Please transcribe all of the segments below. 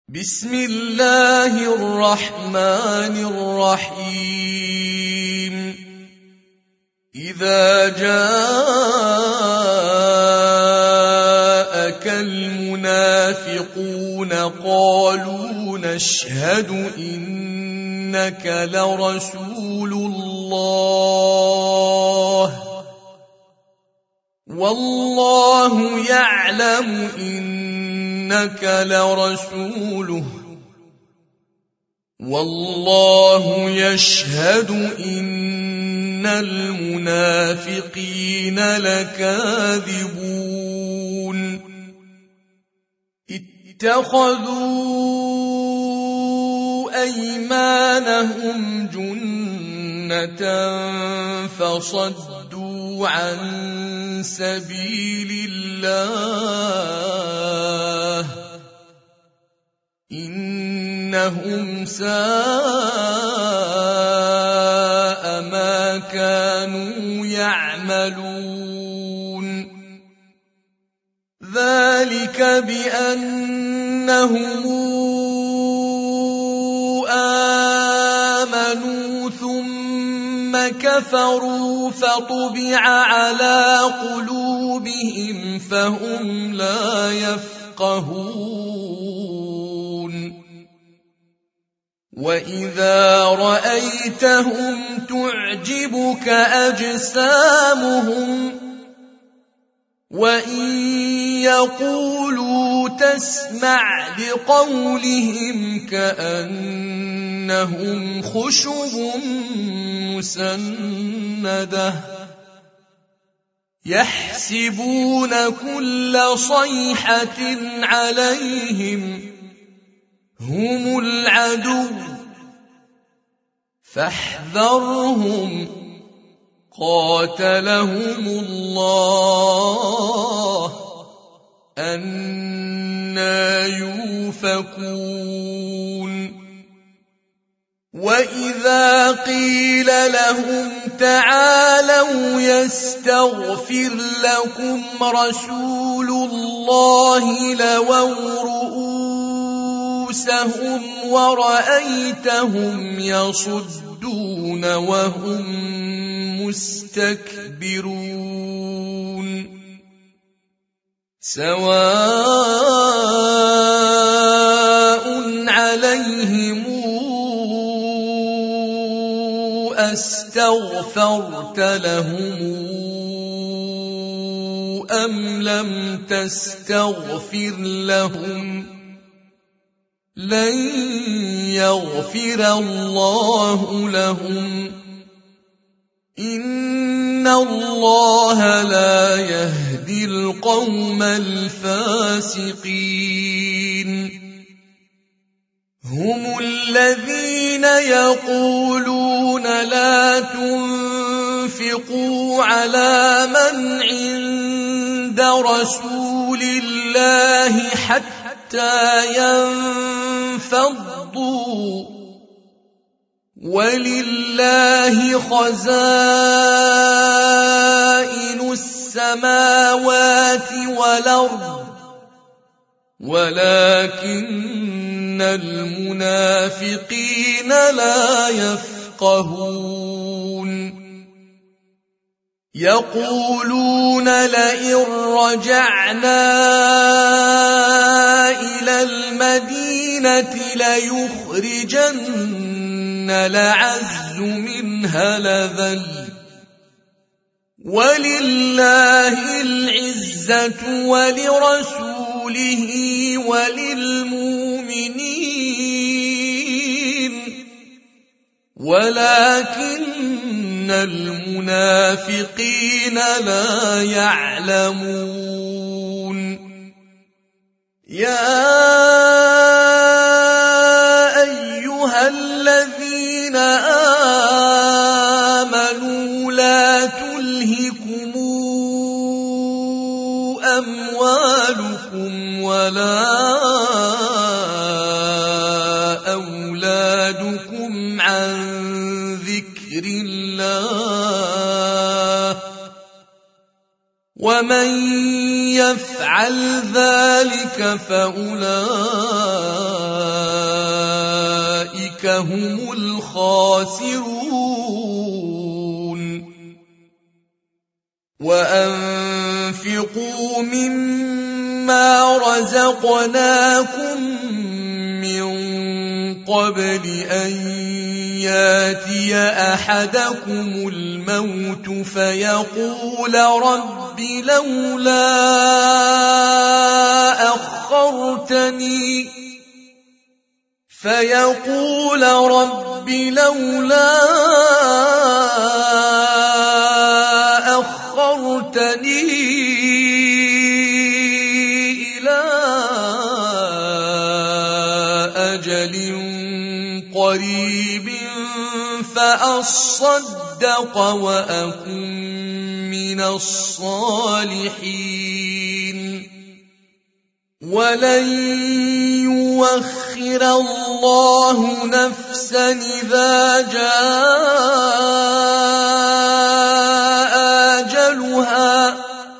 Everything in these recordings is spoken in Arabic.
بسم الله الرحمن الرحيم إذا جاءك المنافقون قالوا نشهد إنك لرسول الله والله يعلم إنك لرسوله والله يشهد إن المنافقين لكاذبون اتخذوا أيمانهم جنة فصدوا عن سبيل الله إنهم ساء ما كانوا يعملون ذلك بأنهم آمنوا ثم كفروا فطبع على قلوبهم فهم لا يفقهون وإذا رأيتهم تعجبك أجسامهم وإن يقولوا تسمع لقولهم كأنهم خشب مسندة يحسبون كل صيحة عليهم هم العدو فاحذرهم قاتلهم الله أنى يؤفكون وإذا قيل لهم تعالوا يستغفر لكم رسول الله لووا رؤوسهم ورأيتهم يصدون وهم مستكبرون سواء عليهم أستغفرت لهم أم لم تستغفر لهم لن يغفر الله لهم إن الله لا يهدي القوم الفاسقين هم الذين يقولون لا تنفقوا على من عند رسول الله حتى ينفضوا ولله خزائن السماوات والأرض ولكن المنافقين لا يفقهون يقولون لئن رجعنا إلى المدينة ليخرجن الأعز منها الأذل ولله العزة ولرسوله وللمؤمنين ولكن المنافقين لا يعلمون يا أيها الذين آمنوا لا تلهكم أموالكم ولا أولادكم عن ذكر الله ومن يفعل ذلك فأولئك هم الخاسرون وأنفقوا مما رزقناكم من قبل أن ياتي أحدكم الموت فيقول رب لولا أخرتني إلى أجل قريب فأصدق وأكن من الصالحين ولن يؤخر الله نفسا إذا جاء أجلها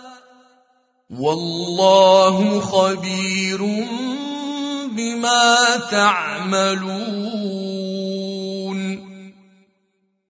والله خبير بما تعملون